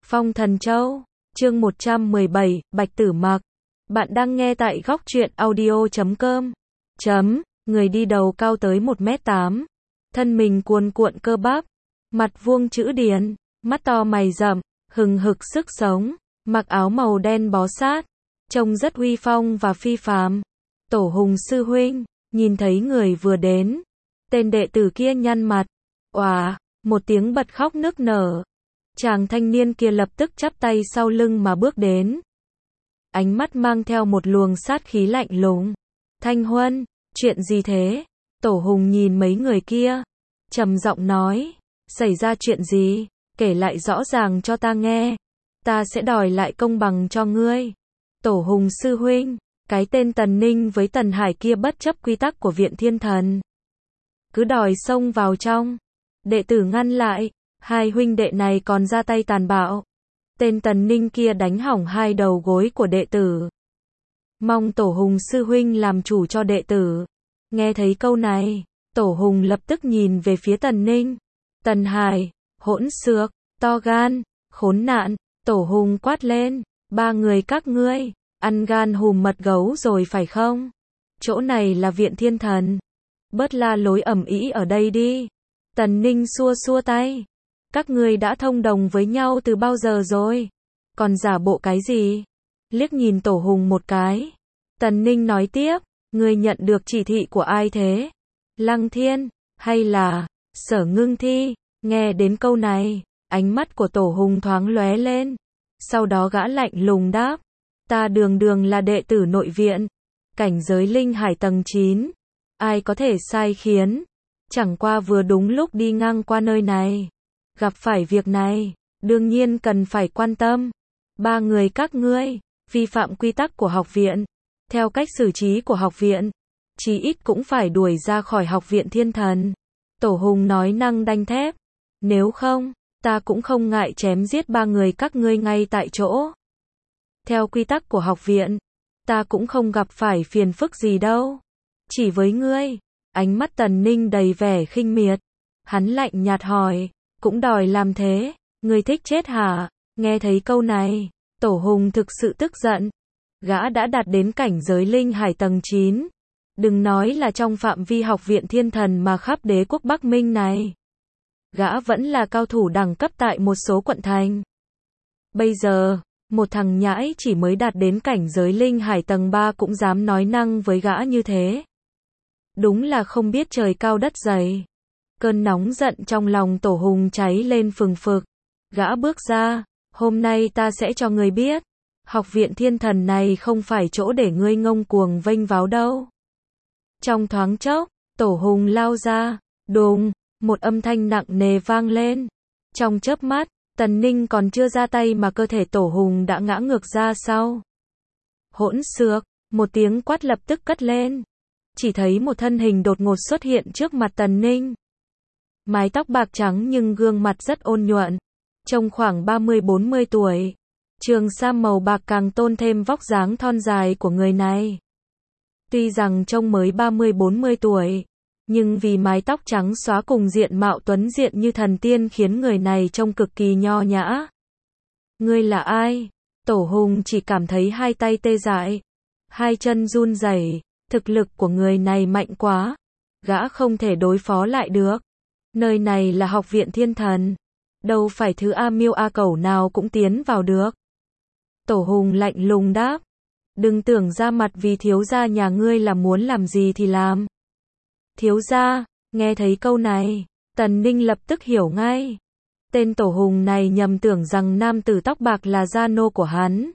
Phong Thần Châu, chương 117, Bạch Tử Mặc. Bạn đang nghe tại góc truyện audio.com. Người đi đầu cao tới 1m8. Thân mình cuồn cuộn cơ bắp. Mặt vuông chữ điển. Mắt to mày rậm. Hừng hực sức sống. Mặc áo màu đen bó sát. Trông rất uy phong và phi phàm. Tổ Hùng sư huynh. Nhìn thấy người vừa đến. Tên đệ tử kia nhăn mặt. Òa, một tiếng bật khóc nức nở. Chàng thanh niên kia lập tức chắp tay sau lưng mà bước đến. Ánh mắt mang theo một luồng sát khí lạnh lùng. Thanh Huân, chuyện gì thế? Tổ Hùng nhìn mấy người kia. Trầm giọng nói. Xảy ra chuyện gì? Kể lại rõ ràng cho ta nghe. Ta sẽ đòi lại công bằng cho ngươi. Tổ Hùng sư huynh. Cái tên Tần Ninh với Tần Hải kia bất chấp quy tắc của Viện Thiên Thần. Cứ đòi xông vào trong. Đệ tử ngăn lại. Hai huynh đệ này còn ra tay tàn bạo. Tên Tần Ninh kia đánh hỏng hai đầu gối của đệ tử. Mong Tổ Hùng sư huynh làm chủ cho đệ tử. Nghe thấy câu này, Tổ Hùng lập tức nhìn về phía Tần Ninh. Tần Hải, hỗn xược, to gan, khốn nạn, Tổ Hùng quát lên. Ba người các ngươi, ăn gan hùm mật gấu rồi phải không? Chỗ này là Viện Thiên Thần. Bớt la lối ầm ĩ ở đây đi. Tần Ninh xua xua tay. Các ngươi đã thông đồng với nhau từ bao giờ rồi? Còn giả bộ cái gì? Liếc nhìn Tổ Hùng một cái. Tần Ninh nói tiếp. Ngươi nhận được chỉ thị của ai thế? Lăng Thiên, hay là Sở Ngưng Thi? Nghe đến câu này, ánh mắt của Tổ Hùng thoáng lóe lên. Sau đó gã lạnh lùng đáp. Ta đường đường là đệ tử nội viện. Cảnh giới linh hải tầng 9. Ai có thể sai khiến? Chẳng qua vừa đúng lúc đi ngang qua nơi này. Gặp phải việc này, đương nhiên cần phải quan tâm. Ba người các ngươi, vi phạm quy tắc của học viện. Theo cách xử trí của học viện, chí ít cũng phải đuổi ra khỏi học viện Thiên Thần. Tổ Hùng nói năng đanh thép. Nếu không, ta cũng không ngại chém giết ba người các ngươi ngay tại chỗ. Theo quy tắc của học viện, ta cũng không gặp phải phiền phức gì đâu. Chỉ với ngươi. Ánh mắt Tần Ninh đầy vẻ khinh miệt. Hắn lạnh nhạt hỏi. Cũng đòi làm thế, ngươi thích chết hả? Nghe thấy câu này, Tổ Hùng thực sự tức giận. Gã đã đạt đến cảnh giới linh hải tầng 9. Đừng nói là trong phạm vi học viện Thiên Thần mà khắp đế quốc Bắc Minh này. Gã vẫn là cao thủ đẳng cấp tại một số quận thành. Bây giờ, một thằng nhãi chỉ mới đạt đến cảnh giới linh hải tầng 3 cũng dám nói năng với gã như thế. Đúng là không biết trời cao đất dày. Cơn nóng giận trong lòng Tổ Hùng cháy lên phừng phực. Gã bước ra. Hôm nay ta sẽ cho ngươi biết. Học viện Thiên Thần này không phải chỗ để ngươi ngông cuồng vênh váo đâu. Trong thoáng chốc, Tổ Hùng lao ra. Đùng, một âm thanh nặng nề vang lên. Trong chớp mắt, Tần Ninh còn chưa ra tay mà cơ thể Tổ Hùng đã ngã ngược ra sau. Hỗn xược, một tiếng quát lập tức cất lên. Chỉ thấy một thân hình đột ngột xuất hiện trước mặt Tần Ninh. Mái tóc bạc trắng nhưng gương mặt rất ôn nhuận. Trông khoảng 30-40 tuổi. Trường sam màu bạc càng tôn thêm vóc dáng thon dài của người này. Tuy rằng trông mới 30-40 tuổi, nhưng vì mái tóc trắng xóa cùng diện mạo tuấn diện như thần tiên khiến người này trông cực kỳ nho nhã. Ngươi là ai? Tổ Hùng chỉ cảm thấy hai tay tê dại. Hai chân run rẩy. Thực lực của người này mạnh quá. Gã không thể đối phó lại được. Nơi này là học viện Thiên Thần. Đâu phải thứ A miêu A cẩu nào cũng tiến vào được. Tổ Hùng lạnh lùng đáp. Đừng tưởng ra mặt vì thiếu gia nhà ngươi là muốn làm gì thì làm. Thiếu gia, nghe thấy câu này, Tần Ninh lập tức hiểu ngay. Tên Tổ Hùng này nhầm tưởng rằng nam tử tóc bạc là gia nô của hắn.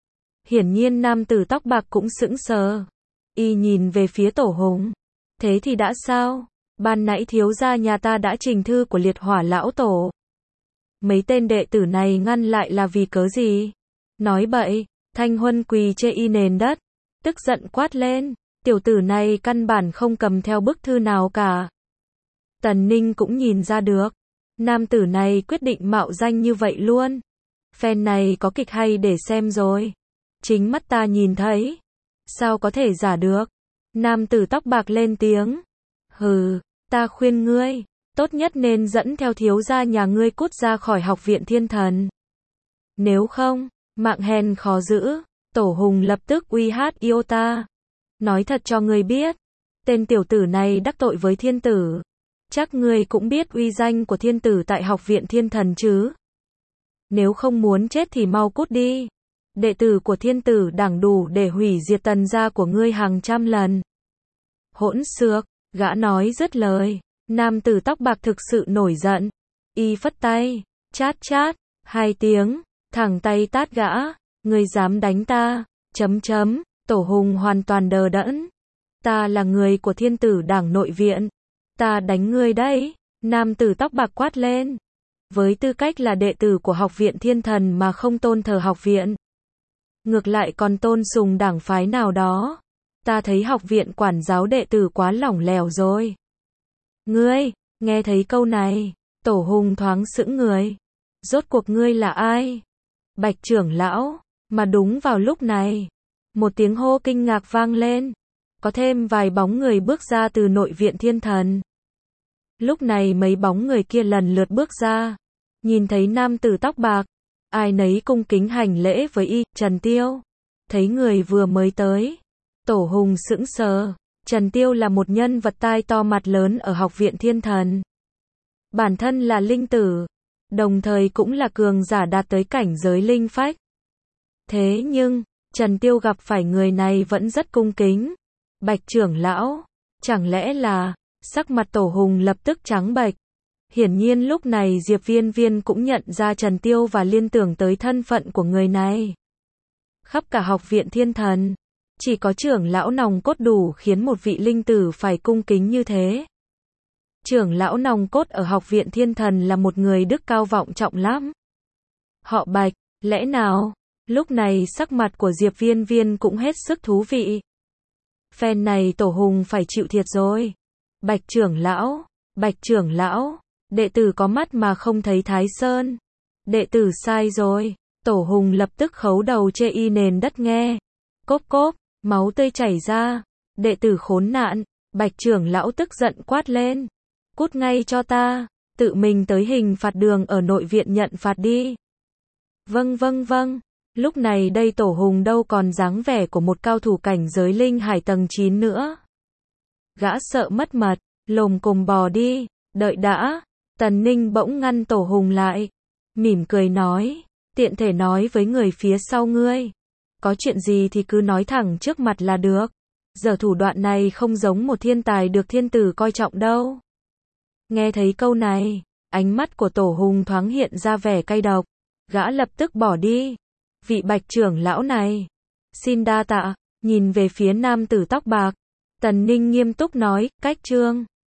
Hiển nhiên nam tử tóc bạc cũng sững sờ. Y nhìn về phía Tổ Hùng. Thế thì đã sao? Ban nãy thiếu gia nhà ta đã trình thư của liệt hỏa lão tổ. Mấy tên đệ tử này ngăn lại là vì cớ gì? Nói bậy. Thanh Huân quỳ trên y nền đất. Tức giận quát lên. Tiểu tử này căn bản không cầm theo bức thư nào cả. Tần Ninh cũng nhìn ra được. Nam tử này quyết định mạo danh như vậy luôn. Phen này có kịch hay để xem rồi. Chính mắt ta nhìn thấy. Sao có thể giả được? Nam tử tóc bạc lên tiếng. Hừ, ta khuyên ngươi, tốt nhất nên dẫn theo thiếu gia nhà ngươi cút ra khỏi học viện Thiên Thần. Nếu không, mạng hèn khó giữ. Tổ Hùng lập tức uy hát Iota. Nói thật cho ngươi biết, tên tiểu tử này đắc tội với thiên tử. Chắc ngươi cũng biết uy danh của thiên tử tại học viện thiên thần chứ. Nếu không muốn chết thì mau cút đi. Đệ tử của thiên tử đảng đủ để hủy diệt Tần gia của ngươi hàng trăm lần. Hỗn xược, gã nói dứt lời. Nam tử tóc bạc thực sự nổi giận. Y phất tay, chát chát, 2 tiếng, thẳng tay tát gã. Ngươi dám đánh ta, Tổ Hùng hoàn toàn đờ đẫn. Ta là người của thiên tử đảng nội viện. Ta đánh ngươi đấy. Nam tử tóc bạc quát lên. Với tư cách là đệ tử của học viện thiên thần mà không tôn thờ học viện. Ngược lại còn tôn sùng đảng phái nào đó. Ta thấy học viện quản giáo đệ tử quá lỏng lẻo rồi. Ngươi, nghe thấy câu này, Tổ Hùng thoáng sững người. Rốt cuộc ngươi là ai? Bạch trưởng lão. Mà đúng vào lúc này, một tiếng hô kinh ngạc vang lên. Có thêm vài bóng người bước ra từ nội viện thiên thần. Lúc này mấy bóng người kia lần lượt bước ra. Nhìn thấy nam tử tóc bạc, ai nấy cung kính hành lễ với y, Trần Tiêu. Thấy người vừa mới tới, Tổ Hùng sững sờ. Trần Tiêu là một nhân vật tai to mặt lớn ở học viện thiên thần. Bản thân là linh tử, đồng thời cũng là cường giả đạt tới cảnh giới linh phách. Thế nhưng, Trần Tiêu gặp phải người này vẫn rất cung kính. Bạch trưởng lão, chẳng lẽ là, sắc mặt Tổ Hùng lập tức trắng bệch. Hiển nhiên lúc này Diệp Viên Viên cũng nhận ra Trần Tiêu và liên tưởng tới thân phận của người này. Khắp cả học viện thiên thần, chỉ có trưởng lão nòng cốt đủ khiến một vị linh tử phải cung kính như thế. Trưởng lão nòng cốt ở học viện thiên thần là một người đức cao vọng trọng lắm. Họ Bạch, lẽ nào? Lúc này sắc mặt của Diệp Viên Viên cũng hết sức thú vị. Phen này Tổ Hùng phải chịu thiệt rồi. Bạch trưởng lão, đệ tử có mắt mà không thấy Thái Sơn. Đệ tử sai rồi. Tổ Hùng lập tức khấu đầu chê y nền đất nghe. Cốp cốp, máu tươi chảy ra. Đệ tử khốn nạn. Bạch trưởng lão tức giận quát lên. Cút ngay cho ta, tự mình tới hình phạt đường ở nội viện nhận phạt đi. Vâng. Lúc này đây Tổ Hùng đâu còn dáng vẻ của một cao thủ cảnh giới linh hải tầng 9 nữa. Gã sợ mất mật, lồm cồm bò đi, đợi đã. Tần Ninh bỗng ngăn Tổ Hùng lại, mỉm cười nói, tiện thể nói với người phía sau ngươi. Có chuyện gì thì cứ nói thẳng trước mặt là được. Giờ thủ đoạn này không giống một thiên tài được thiên tử coi trọng đâu. Nghe thấy câu này, ánh mắt của Tổ Hùng thoáng hiện ra vẻ cay độc. Gã lập tức bỏ đi. Vị Bạch trưởng lão này, xin đa tạ. Nhìn về phía nam tử tóc bạc, Tần Ninh nghiêm túc nói, cách trương.